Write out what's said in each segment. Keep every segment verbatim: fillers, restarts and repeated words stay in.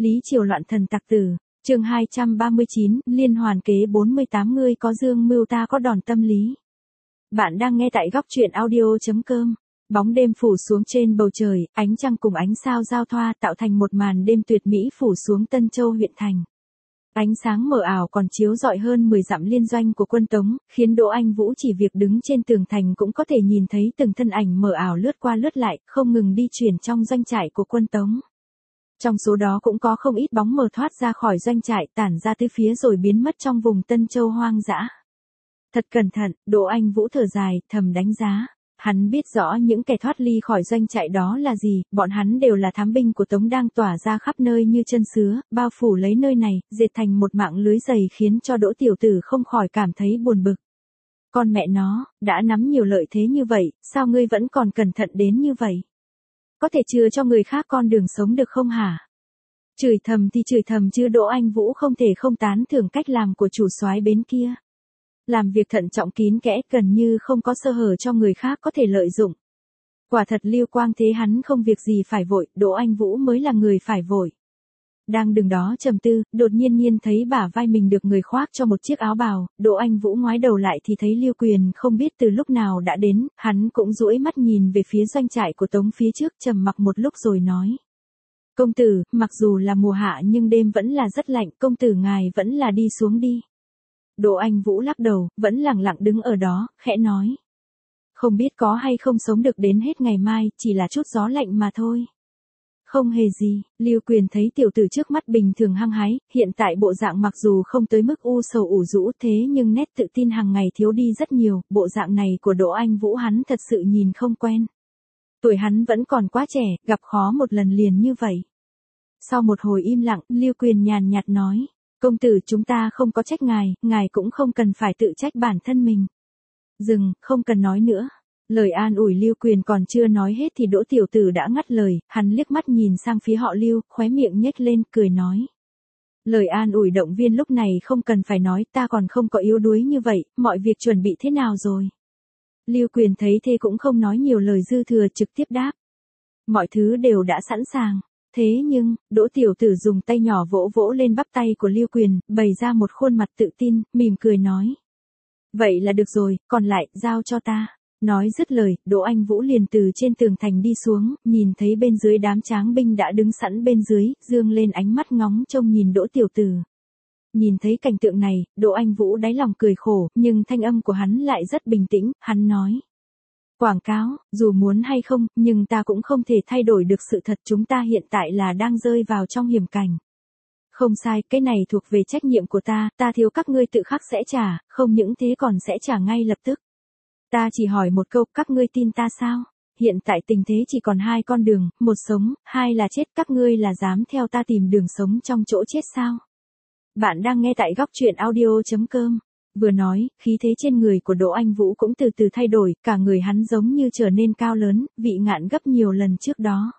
Lý Triều loạn thần tặc tử, chương hai trăm ba mươi chín, liên hoàn kế bốn mươi tám ngươi có dương mưu ta có đòn tâm lý. Bạn đang nghe tại góc truyện audio chấm com. Bóng đêm phủ xuống trên bầu trời, ánh trăng cùng ánh sao giao thoa tạo thành một màn đêm tuyệt mỹ phủ xuống Tân Châu huyện thành. Ánh sáng mờ ảo còn chiếu rọi hơn mười dặm liên doanh của quân Tống, khiến Đỗ Anh Vũ chỉ việc đứng trên tường thành cũng có thể nhìn thấy từng thân ảnh mờ ảo lướt qua lướt lại, không ngừng đi chuyển trong doanh trại của quân Tống. Trong số đó cũng có không ít bóng mờ thoát ra khỏi doanh trại tản ra tứ phía rồi biến mất trong vùng Tân Châu hoang dã. Thật cẩn thận, Đỗ Anh Vũ thở dài, thầm đánh giá. Hắn biết rõ những kẻ thoát ly khỏi doanh trại đó là gì, bọn hắn đều là thám binh của Tống đang tỏa ra khắp nơi như chân sứa, bao phủ lấy nơi này, dệt thành một mạng lưới dày khiến cho Đỗ tiểu tử không khỏi cảm thấy buồn bực. Con mẹ nó, đã nắm nhiều lợi thế như vậy, sao ngươi vẫn còn cẩn thận đến như vậy? Có thể chừa cho người khác con đường sống được không hả? Chửi thầm thì chửi thầm chứ Đỗ Anh Vũ không thể không tán thưởng cách làm của chủ soái bên kia. Làm việc thận trọng kín kẽ gần như không có sơ hở cho người khác có thể lợi dụng. Quả thật Lưu Quang thế hắn không việc gì phải vội, Đỗ Anh Vũ mới là người phải vội. Đang đứng đó trầm tư, đột nhiên nhiên thấy bả vai mình được người khoác cho một chiếc áo bào, Đỗ Anh Vũ ngoái đầu lại thì thấy Lưu Quyền không biết từ lúc nào đã đến, hắn cũng duỗi mắt nhìn về phía doanh trại của Tống phía trước trầm mặc một lúc rồi nói. Công tử, mặc dù là mùa hạ nhưng đêm vẫn là rất lạnh, công tử ngài vẫn là đi xuống đi. Đỗ Anh Vũ lắc đầu, vẫn lặng lặng đứng ở đó, khẽ nói. Không biết có hay không sống được đến hết ngày mai, chỉ là chút gió lạnh mà thôi. Không hề gì, Lưu Quyền thấy tiểu tử trước mắt bình thường hăng hái, hiện tại bộ dạng mặc dù không tới mức u sầu ủ rũ thế nhưng nét tự tin hàng ngày thiếu đi rất nhiều, bộ dạng này của Đỗ Anh Vũ hắn thật sự nhìn không quen. Tuổi hắn vẫn còn quá trẻ, gặp khó một lần liền như vậy. Sau một hồi im lặng, Lưu Quyền nhàn nhạt nói. Công tử chúng ta không có trách ngài, ngài cũng không cần phải tự trách bản thân mình. Dừng, không cần nói nữa. Lời an ủi Lưu Quyền còn chưa nói hết thì Đỗ tiểu tử đã ngắt lời, hắn liếc mắt nhìn sang phía họ Lưu, khóe miệng nhếch lên, cười nói. Lời an ủi động viên lúc này không cần phải nói, ta còn không có yếu đuối như vậy, mọi việc chuẩn bị thế nào rồi? Lưu Quyền thấy thế cũng không nói nhiều lời dư thừa trực tiếp đáp. Mọi thứ đều đã sẵn sàng. Thế nhưng, Đỗ tiểu tử dùng tay nhỏ vỗ vỗ lên bắp tay của Lưu Quyền, bày ra một khuôn mặt tự tin, mỉm cười nói. Vậy là được rồi, còn lại, giao cho ta. Nói dứt lời, Đỗ Anh Vũ liền từ trên tường thành đi xuống, nhìn thấy bên dưới đám tráng binh đã đứng sẵn bên dưới, dương lên ánh mắt ngóng trông nhìn Đỗ tiểu tử. Nhìn thấy cảnh tượng này, Đỗ Anh Vũ đáy lòng cười khổ, nhưng thanh âm của hắn lại rất bình tĩnh, hắn nói. Quảng cáo, dù muốn hay không, nhưng ta cũng không thể thay đổi được sự thật chúng ta hiện tại là đang rơi vào trong hiểm cảnh. Không sai, cái này thuộc về trách nhiệm của ta, ta thiếu các ngươi tự khắc sẽ trả, không những thế còn sẽ trả ngay lập tức. Ta chỉ hỏi một câu, các ngươi tin ta sao? Hiện tại tình thế chỉ còn hai con đường, một sống, hai là chết, các ngươi là dám theo ta tìm đường sống trong chỗ chết sao? Bạn đang nghe tại góc truyện audio chấm com. Vừa nói, khí thế trên người của Đỗ Anh Vũ cũng từ từ thay đổi, cả người hắn giống như trở nên cao lớn, vị ngạn gấp nhiều lần trước đó.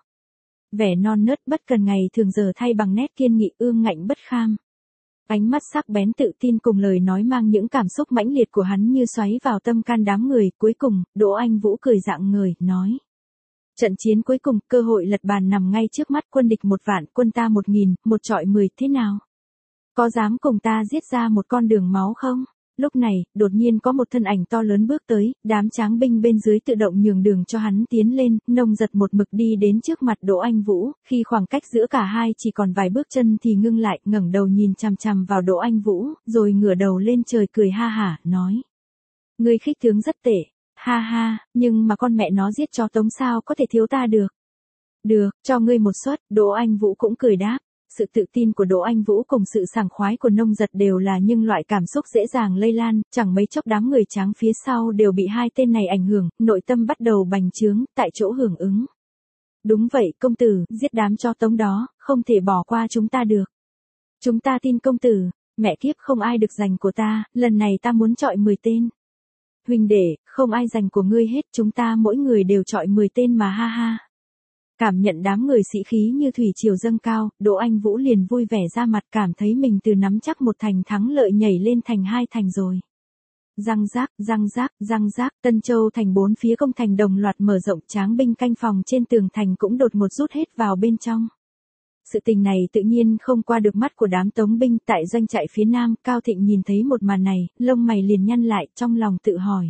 Vẻ non nớt bất cần ngày thường giờ thay bằng nét kiên nghị ương ngạnh bất kham. Ánh mắt sắc bén tự tin cùng lời nói mang những cảm xúc mãnh liệt của hắn như xoáy vào tâm can đám người, cuối cùng, Đỗ Anh Vũ cười rạng ngời, nói. Trận chiến cuối cùng, cơ hội lật bàn nằm ngay trước mắt, quân địch một vạn, quân ta một nghìn, một trọi mười, thế nào? Có dám cùng ta giết ra một con đường máu không? Lúc này, đột nhiên có một thân ảnh to lớn bước tới, đám tráng binh bên dưới tự động nhường đường cho hắn tiến lên, nông giật một mực đi đến trước mặt Đỗ Anh Vũ, khi khoảng cách giữa cả hai chỉ còn vài bước chân thì ngưng lại, ngẩng đầu nhìn chằm chằm vào Đỗ Anh Vũ, rồi ngửa đầu lên trời cười ha hả, nói. Ngươi khích tướng rất tệ, ha ha, nhưng mà con mẹ nó giết chó Tống sao có thể thiếu ta được. Được, cho ngươi một suất, Đỗ Anh Vũ cũng cười đáp. Sự tự tin của Đỗ Anh Vũ cùng sự sảng khoái của nông giật đều là những loại cảm xúc dễ dàng lây lan, chẳng mấy chốc đám người tráng phía sau đều bị hai tên này ảnh hưởng, nội tâm bắt đầu bành trướng, tại chỗ hưởng ứng. Đúng vậy, công tử, giết đám cho Tống đó, không thể bỏ qua chúng ta được. Chúng ta tin công tử, mẹ kiếp không ai được giành của ta, lần này ta muốn chọi mười tên. Huynh đệ, không ai giành của ngươi hết, chúng ta mỗi người đều chọi mười tên mà ha ha. Cảm nhận đám người sĩ khí như thủy triều dâng cao, Đỗ Anh Vũ liền vui vẻ ra mặt cảm thấy mình từ nắm chắc một thành thắng lợi nhảy lên thành hai thành rồi. Răng rác, răng rác, răng rác, Tân Châu thành bốn phía công thành đồng loạt mở rộng, tráng binh canh phòng trên tường thành cũng đột một rút hết vào bên trong. Sự tình này tự nhiên không qua được mắt của đám tống binh tại doanh trại phía nam, Cao Thịnh nhìn thấy một màn này, lông mày liền nhăn lại, trong lòng tự hỏi.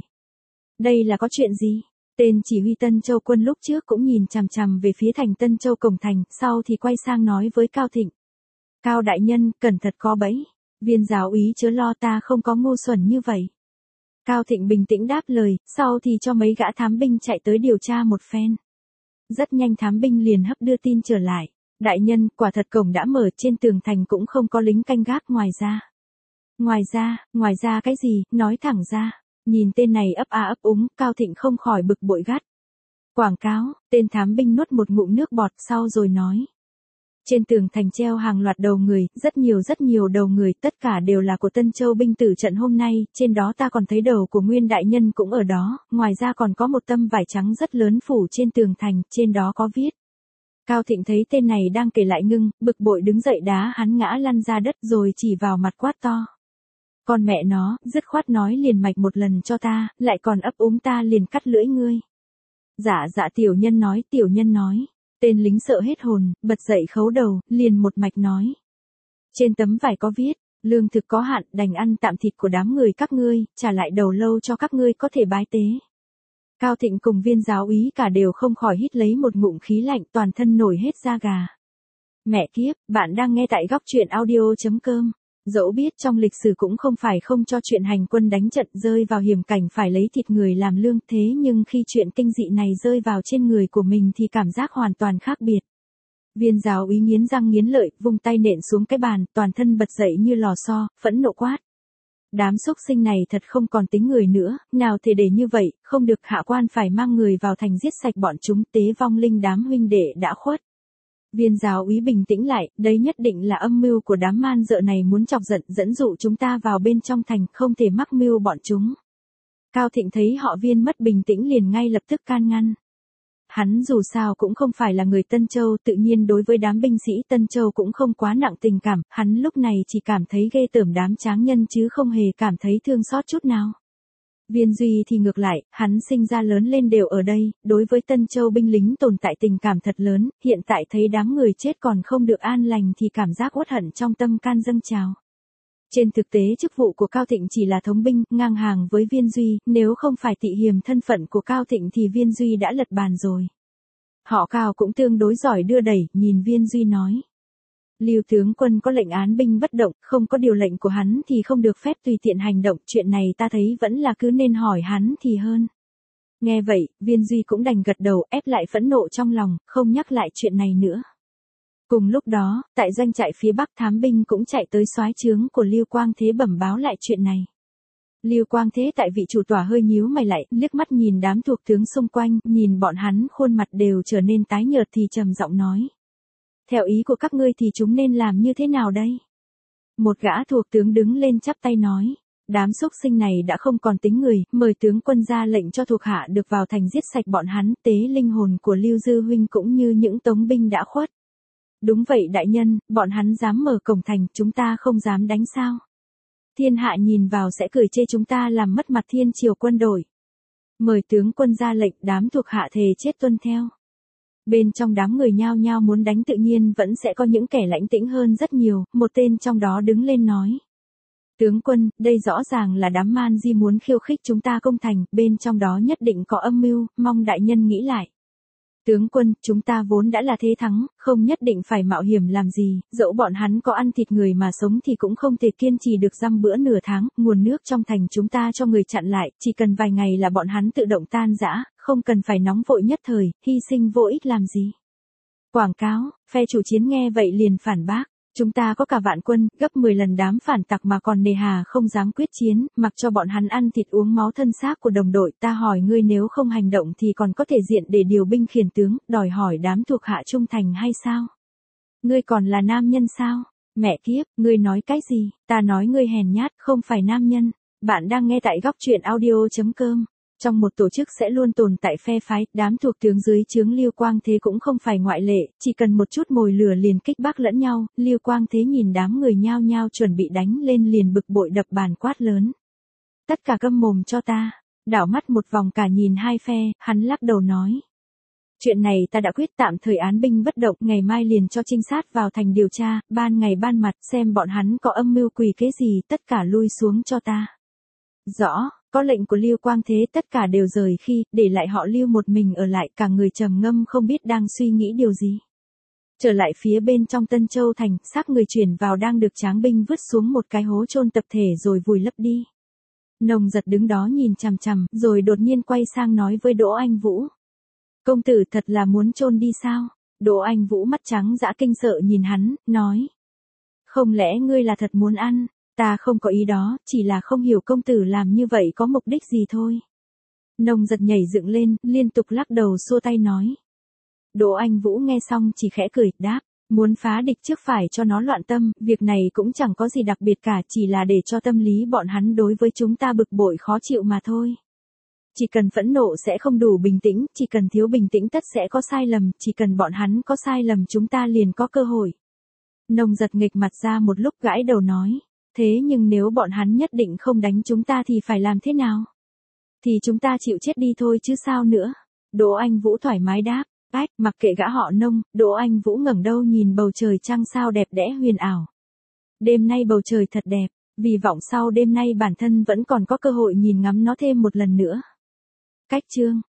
Đây là có chuyện gì? Tên chỉ huy Tân Châu quân lúc trước cũng nhìn chằm chằm về phía thành Tân Châu cổng thành, sau thì quay sang nói với Cao Thịnh. Cao đại nhân, cẩn thận có bẫy. Viên giáo úy chớ lo, ta không có ngu xuẩn như vậy. Cao Thịnh bình tĩnh đáp lời, sau thì cho mấy gã thám binh chạy tới điều tra một phen. Rất nhanh thám binh liền hấp đưa tin trở lại. Đại nhân, quả thật cổng đã mở, trên tường thành cũng không có lính canh gác ngoài ra. Ngoài ra, ngoài ra cái gì, nói thẳng ra. Nhìn tên này ấp a ấp úng, Cao Thịnh không khỏi bực bội gắt. Quảng cáo, tên thám binh nuốt một ngụm nước bọt sau rồi nói. Trên tường thành treo hàng loạt đầu người, rất nhiều rất nhiều đầu người, tất cả đều là của Tân Châu binh tử trận hôm nay, trên đó ta còn thấy đầu của Nguyên đại nhân cũng ở đó, ngoài ra còn có một tấm vải trắng rất lớn phủ trên tường thành, trên đó có viết. Cao Thịnh thấy tên này đang kể lại ngưng, bực bội đứng dậy đá hắn ngã lăn ra đất rồi chỉ vào mặt quát to. Con mẹ nó, dứt khoát nói liền mạch một lần cho ta, lại còn ấp úng ta liền cắt lưỡi ngươi. Dạ dạ tiểu nhân nói, tiểu nhân nói. Tên lính sợ hết hồn, bật dậy khấu đầu, liền một mạch nói. Trên tấm vải có viết, lương thực có hạn, đành ăn tạm thịt của đám người các ngươi, trả lại đầu lâu cho các ngươi có thể bái tế. Cao Thịnh cùng viên giáo úy cả đều không khỏi hít lấy một ngụm khí lạnh, toàn thân nổi hết da gà. Mẹ kiếp, bạn đang nghe tại góc truyện audio chấm com. Dẫu biết trong lịch sử cũng không phải không cho chuyện hành quân đánh trận rơi vào hiểm cảnh phải lấy thịt người làm lương, thế nhưng khi chuyện kinh dị này rơi vào trên người của mình thì cảm giác hoàn toàn khác biệt. Viên giáo úy nghiến răng nghiến lợi, vung tay nện xuống cái bàn, toàn thân bật dậy như lò xo, phẫn nộ quát. Đám xúc sinh này thật không còn tính người nữa, nào thể để như vậy, không được, hạ quan phải mang người vào thành giết sạch bọn chúng, tế vong linh đám huynh đệ đã khuất. Viên giáo úy bình tĩnh lại, đấy nhất định là âm mưu của đám man dợ này muốn chọc giận dẫn dụ chúng ta vào bên trong thành, không thể mắc mưu bọn chúng. Cao Thịnh thấy họ Viên mất bình tĩnh liền ngay lập tức can ngăn. Hắn dù sao cũng không phải là người Tân Châu, tự nhiên đối với đám binh sĩ Tân Châu cũng không quá nặng tình cảm, hắn lúc này chỉ cảm thấy ghê tởm đám tráng nhân chứ không hề cảm thấy thương xót chút nào. Viên Duy thì ngược lại, hắn sinh ra lớn lên đều ở đây, đối với Tân Châu binh lính tồn tại tình cảm thật lớn, hiện tại thấy đám người chết còn không được an lành thì cảm giác uất hận trong tâm can dâng trào. Trên thực tế chức vụ của Cao Thịnh chỉ là thống binh, ngang hàng với Viên Duy, nếu không phải tị hiềm thân phận của Cao Thịnh thì Viên Duy đã lật bàn rồi. Họ Cao cũng tương đối giỏi đưa đẩy, nhìn Viên Duy nói. Lưu tướng quân có lệnh án binh bất động, không có điều lệnh của hắn thì không được phép tùy tiện hành động, chuyện này ta thấy vẫn là cứ nên hỏi hắn thì hơn. Nghe vậy, Viên Duy cũng đành gật đầu, ép lại phẫn nộ trong lòng, không nhắc lại chuyện này nữa. Cùng lúc đó, tại doanh trại phía bắc thám binh cũng chạy tới soái trướng của Lưu Quang Thế bẩm báo lại chuyện này. Lưu Quang Thế tại vị chủ tòa hơi nhíu mày lại, liếc mắt nhìn đám thuộc tướng xung quanh, nhìn bọn hắn khuôn mặt đều trở nên tái nhợt thì trầm giọng nói. Theo ý của các ngươi thì chúng nên làm như thế nào đây? Một gã thuộc tướng đứng lên chắp tay nói. Đám xúc sinh này đã không còn tính người, mời tướng quân ra lệnh cho thuộc hạ được vào thành giết sạch bọn hắn, tế linh hồn của Lưu Dư huynh cũng như những tống binh đã khuất. Đúng vậy đại nhân, bọn hắn dám mở cổng thành, chúng ta không dám đánh sao? Thiên hạ nhìn vào sẽ cười chê chúng ta làm mất mặt thiên triều quân đội. Mời tướng quân ra lệnh, đám thuộc hạ thề chết tuân theo. Bên trong đám người nhao nhao muốn đánh tự nhiên vẫn sẽ có những kẻ lãnh tĩnh hơn rất nhiều, một tên trong đó đứng lên nói. Tướng quân, đây rõ ràng là đám man di muốn khiêu khích chúng ta công thành, bên trong đó nhất định có âm mưu, mong đại nhân nghĩ lại. Tướng quân, chúng ta vốn đã là thế thắng, không nhất định phải mạo hiểm làm gì, dẫu bọn hắn có ăn thịt người mà sống thì cũng không thể kiên trì được dăm bữa nửa tháng, nguồn nước trong thành chúng ta cho người chặn lại, chỉ cần vài ngày là bọn hắn tự động tan rã, không cần phải nóng vội nhất thời, hy sinh vô ích làm gì. Quảng cáo, phe chủ chiến nghe vậy liền phản bác. Chúng ta có cả vạn quân, gấp mười lần đám phản tặc mà còn nề hà không dám quyết chiến, mặc cho bọn hắn ăn thịt uống máu thân xác của đồng đội, ta hỏi ngươi nếu không hành động thì còn có thể diện để điều binh khiển tướng, đòi hỏi đám thuộc hạ trung thành hay sao? Ngươi còn là nam nhân sao? Mẹ kiếp, ngươi nói cái gì? Ta nói ngươi hèn nhát, không phải nam nhân. Bạn đang nghe tại góc truyện audio chấm com. Trong một tổ chức sẽ luôn tồn tại phe phái, đám thuộc tướng dưới trướng Lưu Quang Thế cũng không phải ngoại lệ, chỉ cần một chút mồi lửa liền kích bác lẫn nhau, Lưu Quang Thế nhìn đám người nhao nhao chuẩn bị đánh lên liền bực bội đập bàn quát lớn. Tất cả câm mồm cho ta, đảo mắt một vòng cả nhìn hai phe, hắn lắc đầu nói. Chuyện này ta đã quyết, tạm thời án binh bất động, ngày mai liền cho trinh sát vào thành điều tra, ban ngày ban mặt xem bọn hắn có âm mưu quỷ kế gì, tất cả lui xuống cho ta. Rõ, có lệnh của Lưu Quang Thế, tất cả đều rời khi, để lại họ Lưu một mình ở lại, cả người trầm ngâm không biết đang suy nghĩ điều gì. Trở lại phía bên trong Tân Châu thành, xác người chuyển vào đang được tráng binh vứt xuống một cái hố chôn tập thể rồi vùi lấp đi. Nồng Giật đứng đó nhìn chằm chằm, rồi đột nhiên quay sang nói với Đỗ Anh Vũ. Công tử thật là muốn chôn đi sao? Đỗ Anh Vũ mắt trắng dã kinh sợ nhìn hắn, nói. Không lẽ ngươi là thật muốn ăn? Ta không có ý đó, chỉ là không hiểu công tử làm như vậy có mục đích gì thôi. Nồng Giật nhảy dựng lên, liên tục lắc đầu xua tay nói. Đỗ Anh Vũ nghe xong chỉ khẽ cười, đáp. Muốn phá địch trước phải cho nó loạn tâm, việc này cũng chẳng có gì đặc biệt cả, chỉ là để cho tâm lý bọn hắn đối với chúng ta bực bội khó chịu mà thôi. Chỉ cần phẫn nộ sẽ không đủ bình tĩnh, chỉ cần thiếu bình tĩnh tất sẽ có sai lầm, chỉ cần bọn hắn có sai lầm chúng ta liền có cơ hội. Nồng Giật nghịch mặt ra một lúc gãi đầu nói, thế nhưng nếu bọn hắn nhất định không đánh chúng ta thì phải làm thế nào? Thì chúng ta chịu chết đi thôi chứ sao nữa. Đỗ Anh Vũ thoải mái đáp, ách, mặc kệ gã họ Nông, Đỗ Anh Vũ ngẩng đầu nhìn bầu trời trăng sao đẹp đẽ huyền ảo. Đêm nay bầu trời thật đẹp, vì vọng sau đêm nay bản thân vẫn còn có cơ hội nhìn ngắm nó thêm một lần nữa. Cách chương